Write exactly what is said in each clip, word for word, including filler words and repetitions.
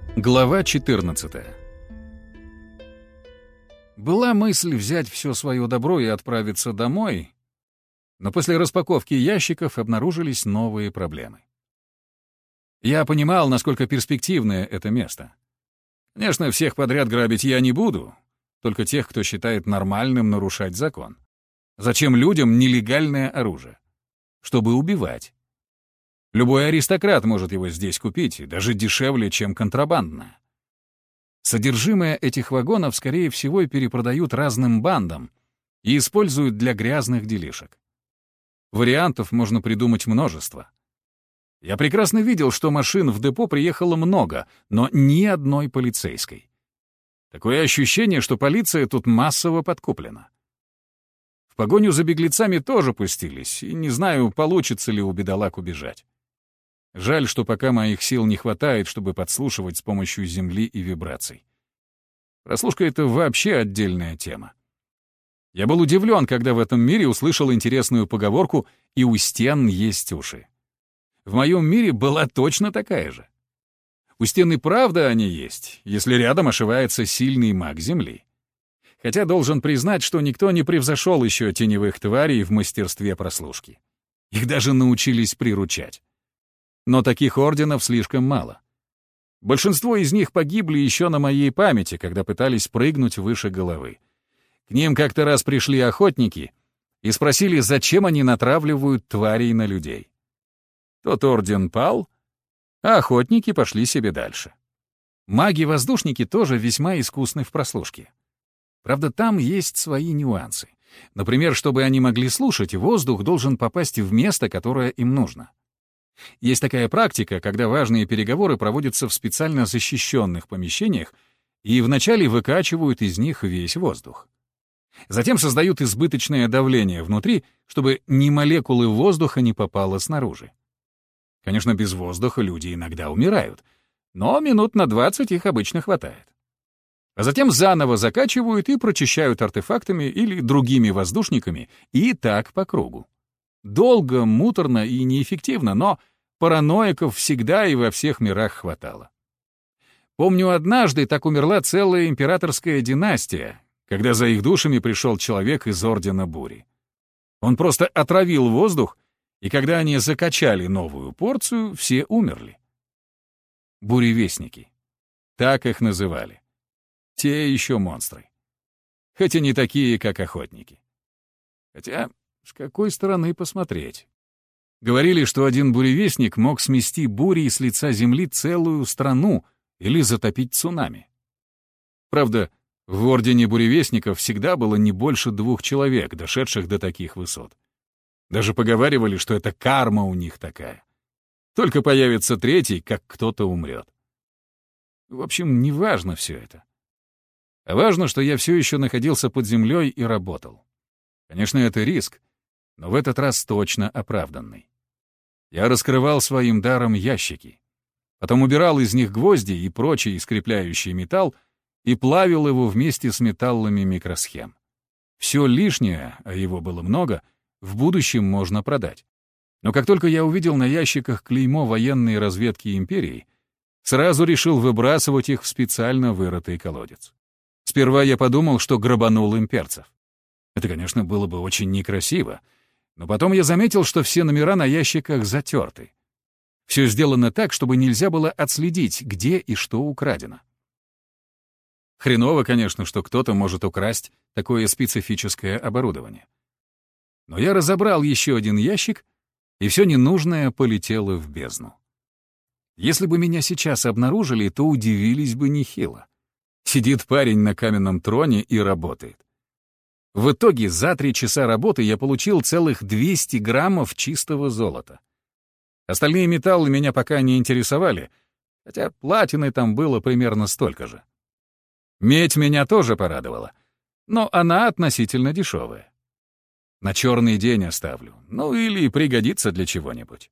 Глава четырнадцатая. Была мысль взять все свое добро и отправиться домой, но после распаковки ящиков обнаружились новые проблемы. Я понимал, насколько перспективное это место. Конечно, всех подряд грабить я не буду, только тех, кто считает нормальным нарушать закон. Зачем людям нелегальное оружие? Чтобы убивать. Любой аристократ может его здесь купить, и даже дешевле, чем контрабандное. Содержимое этих вагонов, скорее всего, перепродают разным бандам и используют для грязных делишек. Вариантов можно придумать множество. Я прекрасно видел, что машин в депо приехало много, но ни одной полицейской. Такое ощущение, что полиция тут массово подкуплена. В погоню за беглецами тоже пустились, и не знаю, получится ли у бедолаг убежать. Жаль, что пока моих сил не хватает, чтобы подслушивать с помощью земли и вибраций. Прослушка — это вообще отдельная тема. Я был удивлен, когда в этом мире услышал интересную поговорку «и у стен есть уши». В моем мире была точно такая же. У стен и правда они есть, если рядом ошивается сильный маг Земли. Хотя должен признать, что никто не превзошел еще теневых тварей в мастерстве прослушки. Их даже научились приручать. Но таких орденов слишком мало. Большинство из них погибли еще на моей памяти, когда пытались прыгнуть выше головы. К ним как-то раз пришли охотники и спросили, зачем они натравливают тварей на людей. Тот орден пал, а охотники пошли себе дальше. Маги-воздушники тоже весьма искусны в прослушке. Правда, там есть свои нюансы. Например, чтобы они могли слушать, воздух должен попасть в место, которое им нужно. Есть такая практика, когда важные переговоры проводятся в специально защищенных помещениях и вначале выкачивают из них весь воздух. Затем создают избыточное давление внутри, чтобы ни молекулы воздуха не попало снаружи. Конечно, без воздуха люди иногда умирают, но минут на двадцать их обычно хватает. А затем заново закачивают и прочищают артефактами или другими воздушниками, и так по кругу. Долго, муторно и неэффективно, но параноиков всегда и во всех мирах хватало. Помню, однажды так умерла целая императорская династия, когда за их душами пришел человек из Ордена Бури. Он просто отравил воздух, и когда они закачали новую порцию, все умерли. Буревестники. Так их называли. Те еще монстры. Хоть и не такие, как охотники. Хотя, с какой стороны посмотреть? Говорили, что один буревестник мог смести бурей с лица земли целую страну или затопить цунами. Правда, в Ордене буревестников всегда было не больше двух человек, дошедших до таких высот. Даже поговаривали, что это карма у них такая. Только появится третий, как кто-то умрет. В общем, не важно все это. А важно, что я все еще находился под землей и работал. Конечно, это риск, но в этот раз точно оправданный. Я раскрывал своим даром ящики, потом убирал из них гвозди и прочий скрепляющий металл и плавил его вместе с металлами микросхем. Все лишнее, а его было много, в будущем можно продать. Но как только я увидел на ящиках клеймо военной разведки империи, сразу решил выбрасывать их в специально вырытый колодец. Сперва я подумал, что грабанул имперцев. Это, конечно, было бы очень некрасиво, но потом я заметил, что все номера на ящиках затерты. Все сделано так, чтобы нельзя было отследить, где и что украдено. Хреново, конечно, что кто-то может украсть такое специфическое оборудование. Но я разобрал еще один ящик, и все ненужное полетело в бездну. Если бы меня сейчас обнаружили, то удивились бы нехило. Сидит парень на каменном троне и работает. В итоге за три часа работы я получил целых двести граммов чистого золота. Остальные металлы меня пока не интересовали, хотя платины там было примерно столько же. Медь меня тоже порадовала, но она относительно дешевая. На черный день оставлю, ну или пригодится для чего-нибудь.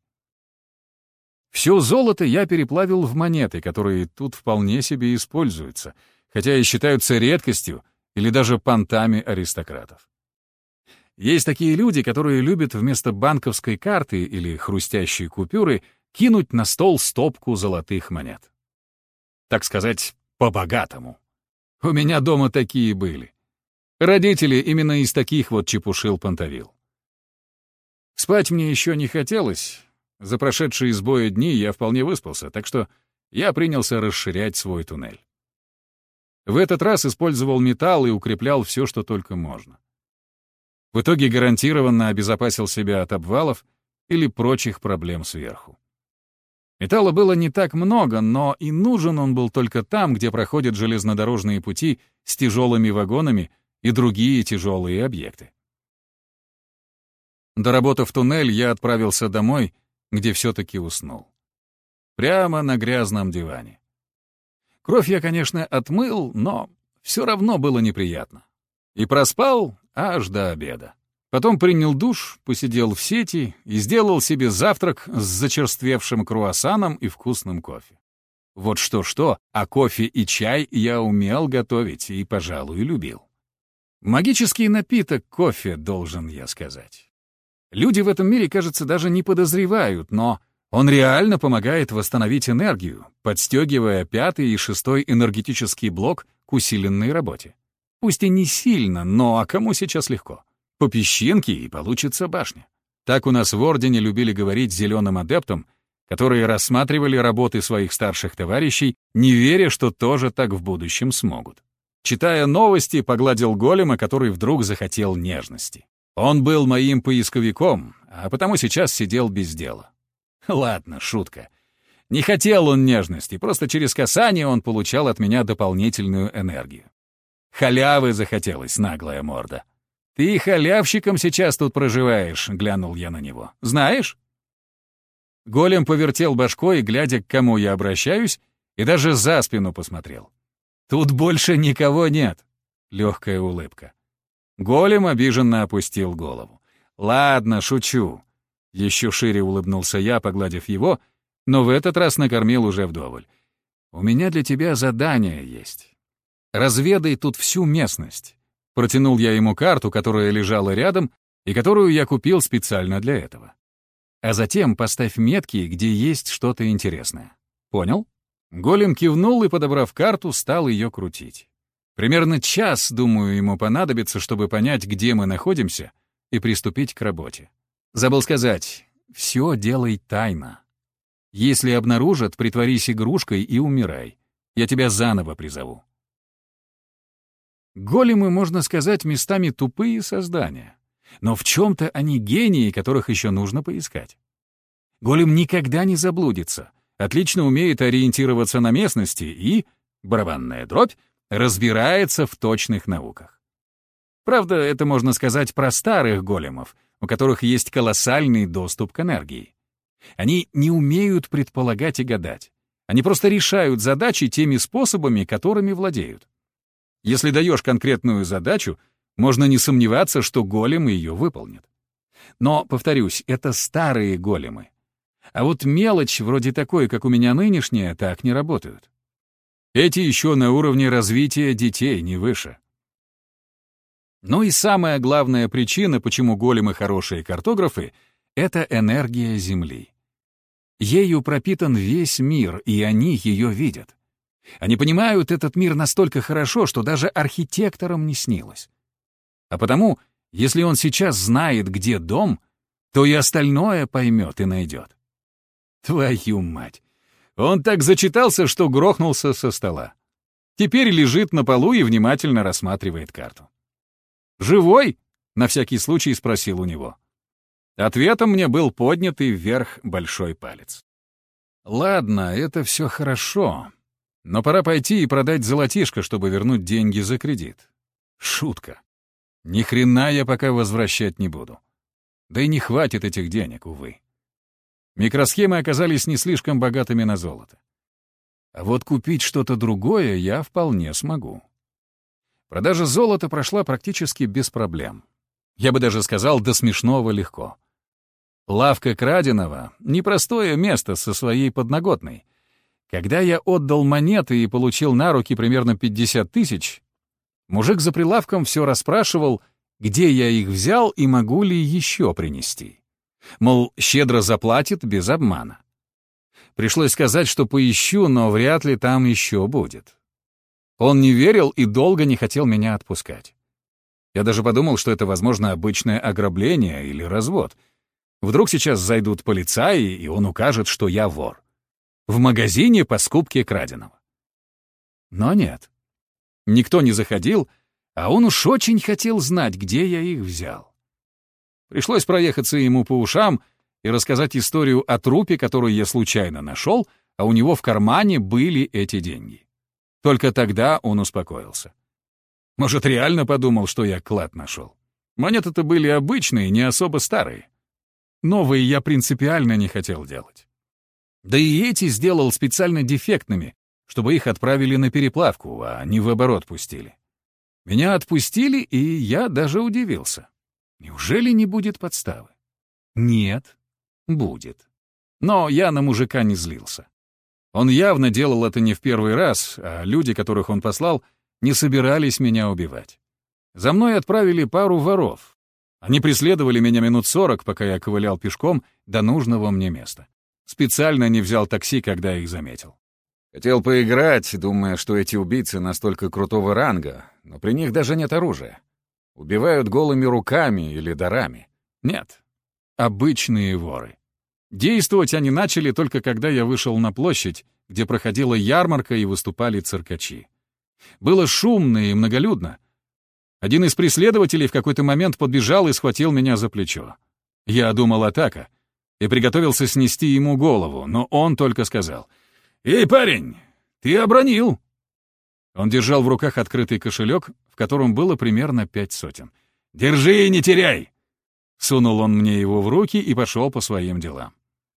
Все золото я переплавил в монеты, которые тут вполне себе используются, хотя и считаются редкостью или даже понтами аристократов. Есть такие люди, которые любят вместо банковской карты или хрустящей купюры кинуть на стол стопку золотых монет. так сказать, по-богатому. У меня дома такие были. Родители именно из таких вот чепушил понтовил. Спать мне еще не хотелось. За прошедшие с боя дни я вполне выспался, так что я принялся расширять свой туннель. В этот раз использовал металл и укреплял все, что только можно. В итоге гарантированно обезопасил себя от обвалов или прочих проблем сверху. Металла было не так много, но и нужен он был только там, где проходят железнодорожные пути с тяжелыми вагонами и другие тяжелые объекты. Доработав туннель, я отправился домой, где все-таки уснул. Прямо на грязном диване. Кровь я, конечно, отмыл, но все равно было неприятно. И проспал аж до обеда. Потом принял душ, посидел в сети и сделал себе завтрак с зачерствевшим круассаном и вкусным кофе. Вот что-что, а кофе и чай я умел готовить и, пожалуй, любил. Магический напиток кофе, должен я сказать. Люди в этом мире, кажется, даже не подозревают, но он реально помогает восстановить энергию, подстегивая пятый и шестой энергетический блок к усиленной работе. Пусть и не сильно, но а кому сейчас легко? По песчинке и получится башня. Так у нас в Ордене любили говорить зеленым адептам, которые рассматривали работы своих старших товарищей, не веря, что тоже так в будущем смогут. Читая новости, погладил голема, который вдруг захотел нежности. Он был моим поисковиком, а потому сейчас сидел без дела. Ладно, шутка. Не хотел он нежности, просто через касание он получал от меня дополнительную энергию. Халявы захотелось, наглая морда. «Ты халявщиком сейчас тут проживаешь», — глянул я на него. «Знаешь?» Голем повертел башкой, глядя, к кому я обращаюсь, и даже за спину посмотрел. «Тут больше никого нет», — легкая улыбка. Голем обиженно опустил голову. «Ладно, шучу». Еще шире улыбнулся я, погладив его, но в этот раз накормил уже вдоволь. «У меня для тебя задание есть. Разведай тут всю местность». Протянул я ему карту, которая лежала рядом и которую я купил специально для этого. А затем поставь метки, где есть что-то интересное. Понял? Голем кивнул и, подобрав карту, стал ее крутить. Примерно час, думаю, ему понадобится, чтобы понять, где мы находимся, и приступить к работе. Забыл сказать, все делай тайно. Если обнаружат, притворись игрушкой и умирай. Я тебя заново призову. Големы, можно сказать, местами тупые создания. Но в чем-то они гении, которых еще нужно поискать. Голем никогда не заблудится, отлично умеет ориентироваться на местности и, барабанная дробь, разбирается в точных науках. Правда, это можно сказать про старых големов, у которых есть колоссальный доступ к энергии. Они не умеют предполагать и гадать. Они просто решают задачи теми способами, которыми владеют. Если даешь конкретную задачу, можно не сомневаться, что голем ее выполнит. Но, повторюсь, это старые големы. А вот мелочь, вроде такой, как у меня нынешняя, так не работают. Эти еще на уровне развития детей, не выше. Ну и самая главная причина, почему големы хорошие картографы, это энергия Земли. Ею пропитан весь мир, и они ее видят. Они понимают этот мир настолько хорошо, что даже архитекторам не снилось. А потому, если он сейчас знает, где дом, то и остальное поймет и найдет. Твою мать! Он так зачитался, что грохнулся со стола. Теперь лежит на полу и внимательно рассматривает карту. «Живой?» — на всякий случай спросил у него. Ответом мне был поднятый вверх большой палец. «Ладно, это все хорошо. Но пора пойти и продать золотишко, чтобы вернуть деньги за кредит. Шутка. Ни хрена я пока возвращать не буду. Да и не хватит этих денег, увы. Микросхемы оказались не слишком богатыми на золото. А вот купить что-то другое я вполне смогу. Продажа золота прошла практически без проблем. Я бы даже сказал, до смешного легко. Лавка краденого — непростое место со своей подноготной. Когда я отдал монеты и получил на руки примерно пятьдесят тысяч, мужик за прилавком все расспрашивал, где я их взял и могу ли еще принести. Мол, щедро заплатит без обмана. Пришлось сказать, что поищу, но вряд ли там еще будет. Он не верил и долго не хотел меня отпускать. Я даже подумал, что это, возможно, обычное ограбление или развод. Вдруг сейчас зайдут полицаи, и он укажет, что я вор. В магазине по скупке краденого. Но нет. Никто не заходил, а он уж очень хотел знать, где я их взял. Пришлось проехаться ему по ушам и рассказать историю о трупе, которую я случайно нашел, а у него в кармане были эти деньги. Только тогда он успокоился. Может, реально подумал, что я клад нашел. Монеты-то были обычные, не особо старые. Новые я принципиально не хотел делать. Да и эти сделал специально дефектными, чтобы их отправили на переплавку, а не в оборот пустили. Меня отпустили, и я даже удивился. Неужели не будет подставы? Нет, будет. Но я на мужика не злился. Он явно делал это не в первый раз, а люди, которых он послал, не собирались меня убивать. За мной отправили пару воров. Они преследовали меня минут сорок, пока я ковылял пешком до нужного мне места. Специально не взял такси, когда их заметил. Хотел поиграть, думая, что эти убийцы настолько крутого ранга, но при них даже нет оружия. Убивают голыми руками или дарами. Нет, обычные воры. Действовать они начали только когда я вышел на площадь, где проходила ярмарка и выступали циркачи. Было шумно и многолюдно. Один из преследователей в какой-то момент подбежал и схватил меня за плечо. Я думал, атака, и приготовился снести ему голову, но он только сказал: «Эй, парень, ты обронил!» Он держал в руках открытый кошелек, в котором было примерно пять сотен. «Держи и не теряй!» Сунул он мне его в руки и пошел по своим делам.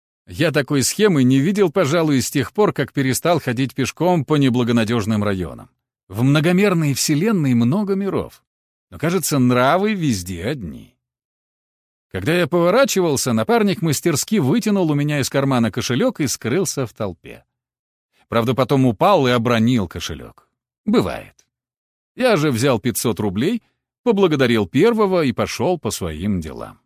Я такой схемы не видел, пожалуй, с тех пор, как перестал ходить пешком по неблагонадежным районам. В многомерной вселенной много миров, но, кажется, нравы везде одни. Когда я поворачивался, напарник мастерски вытянул у меня из кармана кошелек и скрылся в толпе. Правда, потом упал и обронил кошелек. Бывает. Я же взял пятьсот рублей, поблагодарил первого и пошел по своим делам.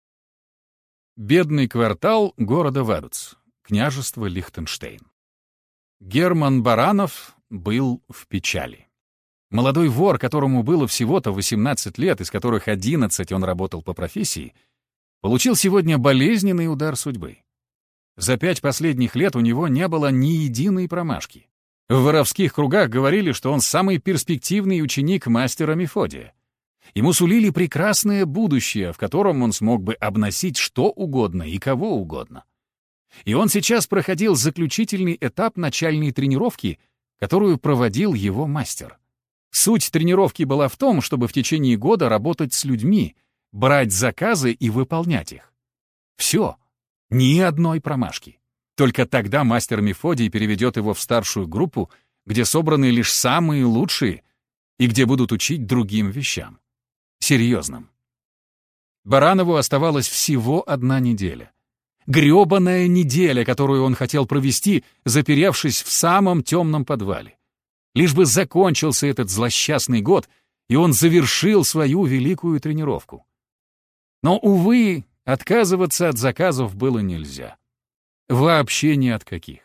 Бедный квартал города Вадуц, княжество Лихтенштейн. Герман Баранов был в печали. Молодой вор, которому было всего-то восемнадцать лет, из которых одиннадцать он работал по профессии, получил сегодня болезненный удар судьбы. За пять последних лет у него не было ни единой промашки. В воровских кругах говорили, что он самый перспективный ученик мастера Мефодия. Ему сулили прекрасное будущее, в котором он смог бы обносить что угодно и кого угодно. И он сейчас проходил заключительный этап начальной тренировки, которую проводил его мастер. Суть тренировки была в том, чтобы в течение года работать с людьми, брать заказы и выполнять их. Все. Ни одной промашки. Только тогда мастер Мефодий переведет его в старшую группу, где собраны лишь самые лучшие и где будут учить другим вещам. Серьезным. Баранову оставалась всего одна неделя. Грёбаная неделя, которую он хотел провести, заперевшись в самом темном подвале. Лишь бы закончился этот злосчастный год, и он завершил свою великую тренировку. Но, увы, отказываться от заказов было нельзя. Вообще ни от каких.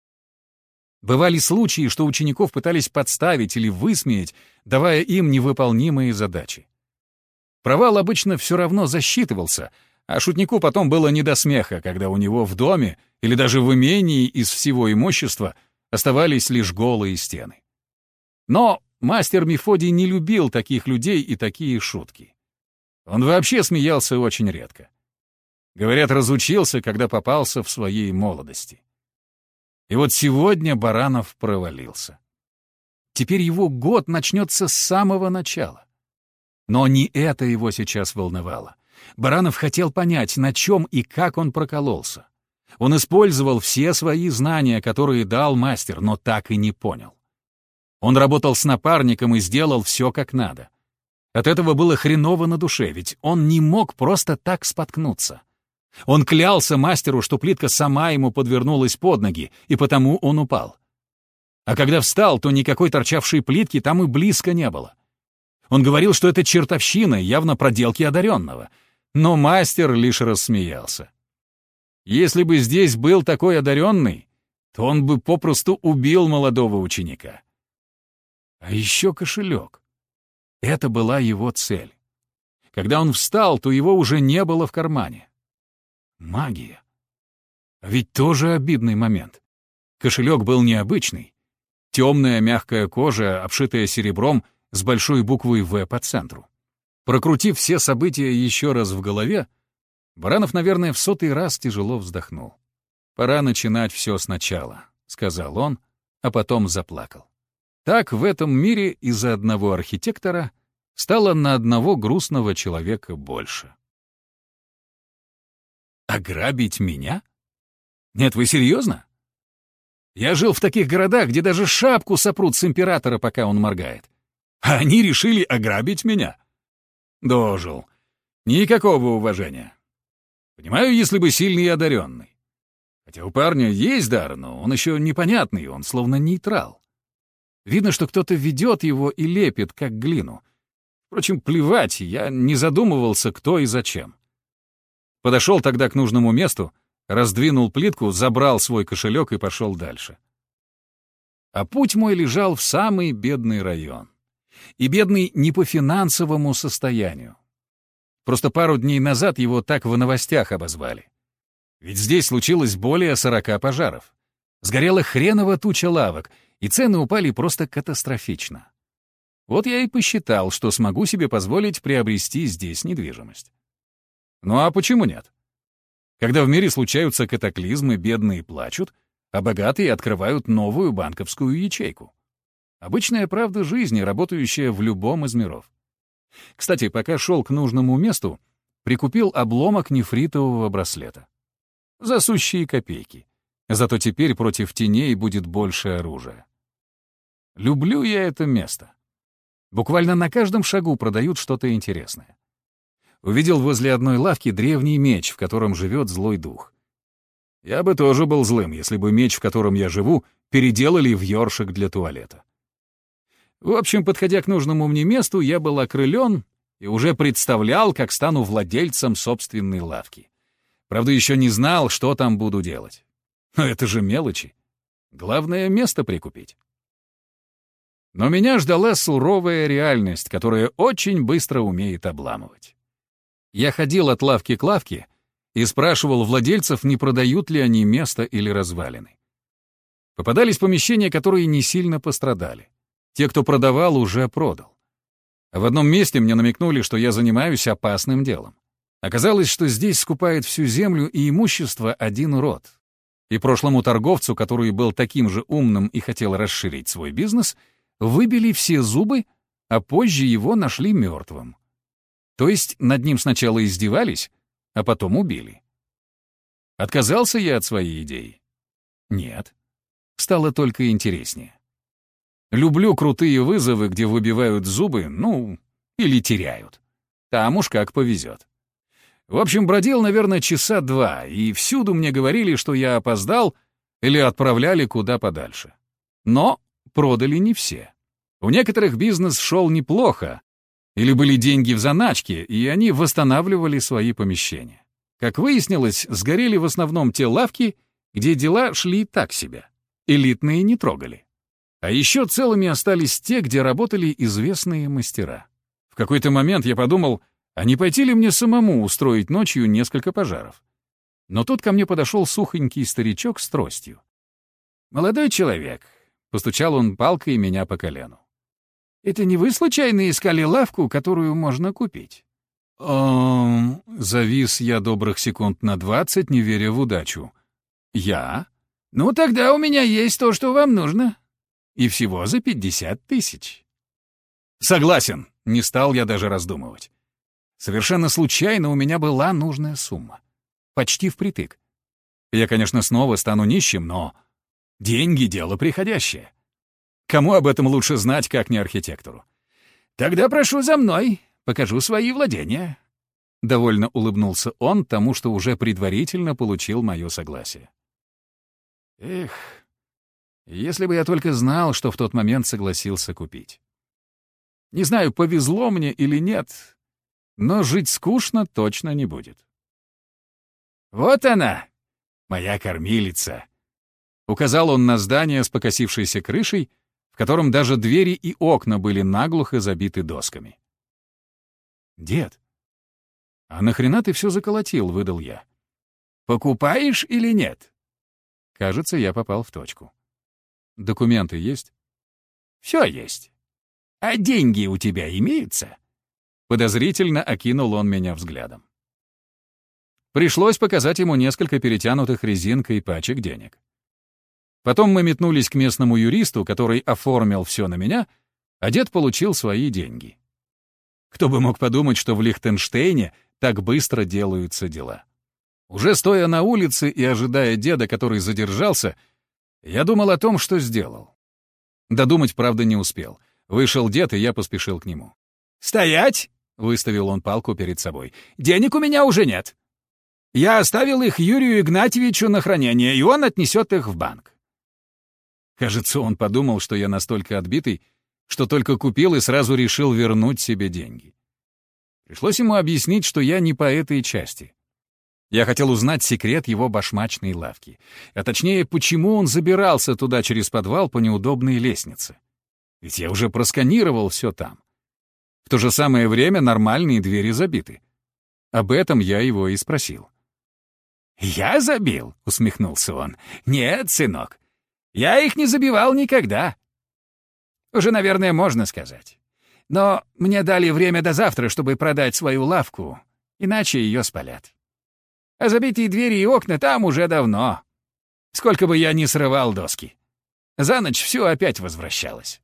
Бывали случаи, что учеников пытались подставить или высмеять, давая им невыполнимые задачи. Провал обычно все равно засчитывался, а шутнику потом было не до смеха, когда у него в доме или даже в имении из всего имущества оставались лишь голые стены. Но мастер Мефодий не любил таких людей и такие шутки. Он вообще смеялся очень редко. Говорят, разучился, когда попался в своей молодости. И вот сегодня Баранов провалился. Теперь его год начнется с самого начала. Но не это его сейчас волновало. Баранов хотел понять, на чем и как он прокололся. Он использовал все свои знания, которые дал мастер, но так и не понял. Он работал с напарником и сделал все как надо. От этого было хреново на душе, ведь он не мог просто так споткнуться. Он клялся мастеру, что плитка сама ему подвернулась под ноги, и потому он упал. А когда встал, то никакой торчавшей плитки там и близко не было. Он говорил, что это чертовщина, явно проделки одаренного. Но мастер лишь рассмеялся. Если бы здесь был такой одаренный, то он бы попросту убил молодого ученика. А еще кошелек. Это была его цель. Когда он встал, то его уже не было в кармане. Магия. А ведь тоже обидный момент. Кошелек был необычный. Темная мягкая кожа, обшитая серебром, с большой буквой «В» по центру. Прокрутив все события еще раз в голове, Баранов, наверное, в сотый раз тяжело вздохнул. «Пора начинать все сначала», — сказал он, а потом заплакал. Так в этом мире из-за одного архитектора стало на одного грустного человека больше. Ограбить меня? Нет, вы серьезно? Я жил в таких городах, где даже шапку сопрут с императора, пока он моргает. А они решили ограбить меня? Дожил. Никакого уважения. Понимаю, если бы сильный и одаренный. Хотя у парня есть дар, но он еще непонятный, он словно нейтрал. Видно, что кто-то ведет его и лепит, как глину. Впрочем, плевать, я не задумывался, кто и зачем. Подошел тогда к нужному месту, раздвинул плитку, забрал свой кошелек и пошел дальше. А путь мой лежал в самый бедный район. И бедный не по финансовому состоянию. Просто пару дней назад его так в новостях обозвали. Ведь здесь случилось более сорока пожаров. Сгорела хреново туча лавок, и цены упали просто катастрофично. Вот я и посчитал, что смогу себе позволить приобрести здесь недвижимость. Ну а почему нет? Когда в мире случаются катаклизмы, бедные плачут, а богатые открывают новую банковскую ячейку. Обычная правда жизни, работающая в любом из миров. Кстати, пока шел к нужному месту, прикупил обломок нефритового браслета. За сущие копейки. Зато теперь против теней будет больше оружия. Люблю я это место. Буквально на каждом шагу продают что-то интересное. Увидел возле одной лавки древний меч, в котором живет злой дух. Я бы тоже был злым, если бы меч, в котором я живу, переделали в ёршик для туалета. В общем, подходя к нужному мне месту, я был окрылен и уже представлял, как стану владельцем собственной лавки. Правда, еще не знал, что там буду делать. Но это же мелочи. Главное — место прикупить. Но меня ждала суровая реальность, которая очень быстро умеет обламывать. Я ходил от лавки к лавке и спрашивал владельцев, не продают ли они место или развалины. Попадались помещения, которые не сильно пострадали. Те, кто продавал, уже продал. А в одном месте мне намекнули, что я занимаюсь опасным делом. Оказалось, что здесь скупает всю землю и имущество один род. И прошлому торговцу, который был таким же умным и хотел расширить свой бизнес, выбили все зубы, а позже его нашли мертвым. То есть над ним сначала издевались, а потом убили. Отказался я от своей идеи? Нет. Стало только интереснее. Люблю крутые вызовы, где выбивают зубы, ну, или теряют. Там уж как повезет. В общем, бродил, наверное, часа два, и всюду мне говорили, что я опоздал или отправляли куда подальше. Но продали не все. У некоторых бизнес шел неплохо, или были деньги в заначке, и они восстанавливали свои помещения. Как выяснилось, сгорели в основном те лавки, где дела шли так себе. Элитные не трогали. А еще целыми остались те, где работали известные мастера. В какой-то момент я подумал, а не пойти ли мне самому устроить ночью несколько пожаров? Но тут ко мне подошел сухонький старичок с тростью. «Молодой человек», — постучал он палкой меня по колену. «Это не вы случайно искали лавку, которую можно купить?» «Эм...» — завис я добрых секунд на двадцать, не веря в удачу. «Я?» «Ну, тогда у меня есть то, что вам нужно. И всего за пятьдесят тысяч». «Согласен», — не стал я даже раздумывать. Совершенно случайно у меня была нужная сумма. Почти впритык. Я, конечно, снова стану нищим, но деньги — дело приходящее. Кому об этом лучше знать, как не архитектору? «Тогда прошу за мной, покажу свои владения». Довольно улыбнулся он тому, что уже предварительно получил мое согласие. Эх, если бы я только знал, что в тот момент согласился купить. Не знаю, повезло мне или нет, но жить скучно точно не будет. «Вот она, моя кормилица», — Указал он на здание с покосившейся крышей, в котором даже двери и окна были наглухо забиты досками. «Дед, а нахрена ты все заколотил?» — выдал я. «Покупаешь или нет?» Кажется, я попал в точку. «Документы есть?» «Все есть. А деньги у тебя имеются?» Подозрительно окинул он меня взглядом. Пришлось показать ему несколько перетянутых резинкой пачек денег. Потом мы метнулись к местному юристу, который оформил все на меня, а дед получил свои деньги. Кто бы мог подумать, что в Лихтенштейне так быстро делаются дела. Уже стоя на улице и ожидая деда, который задержался, я думал о том, что сделал. Додумать, правда, не успел. Вышел дед, и я поспешил к нему. «Стоять!» — выставил он палку перед собой. «Денег у меня уже нет. Я оставил их Юрию Игнатьевичу на хранение, и он отнесет их в банк». Кажется, он подумал, что я настолько отбитый, что только купил и сразу решил вернуть себе деньги. Пришлось ему объяснить, что я не по этой части. Я хотел узнать секрет его башмачной лавки, а точнее, почему он забирался туда через подвал по неудобной лестнице. Ведь я уже просканировал все там. В то же самое время нормальные двери забиты. Об этом я его и спросил. «Я забил?» — усмехнулся он. «Нет, сынок, я их не забивал никогда. Уже, наверное, можно сказать. Но мне дали время до завтра, чтобы продать свою лавку, иначе ее спалят. А забитые двери и окна там уже давно. Сколько бы я ни срывал доски. За ночь все опять возвращалось».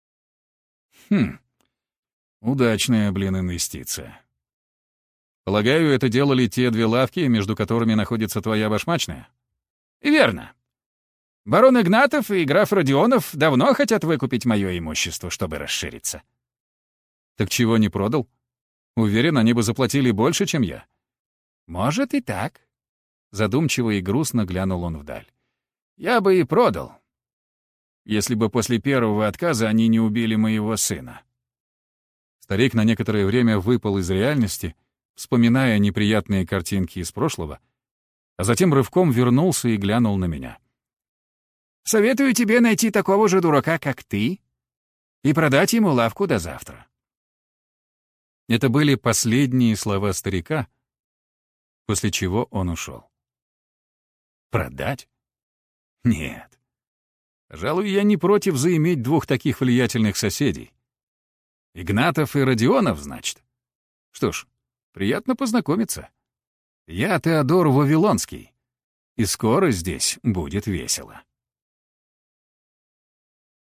Хм, удачная, блин, инвестиция. Полагаю, это делали те две лавки, между которыми находится твоя башмачная? Верно. Барон Игнатов и граф Родионов давно хотят выкупить мое имущество, чтобы расшириться. Так чего не продал? Уверен, они бы заплатили больше, чем я. Может и так. Задумчиво и грустно глянул он вдаль. Я бы и продал, если бы после первого отказа они не убили моего сына. Старик на некоторое время выпал из реальности, вспоминая неприятные картинки из прошлого, а затем рывком вернулся и глянул на меня. «Советую тебе найти такого же дурака, как ты, и продать ему лавку до завтра». Это были последние слова старика, после чего он ушел. «Продать? Нет. Пожалуй, я не против заиметь двух таких влиятельных соседей. Игнатов и Родионов, значит? Что ж, приятно познакомиться. Я Теодор Вавилонский, и скоро здесь будет весело».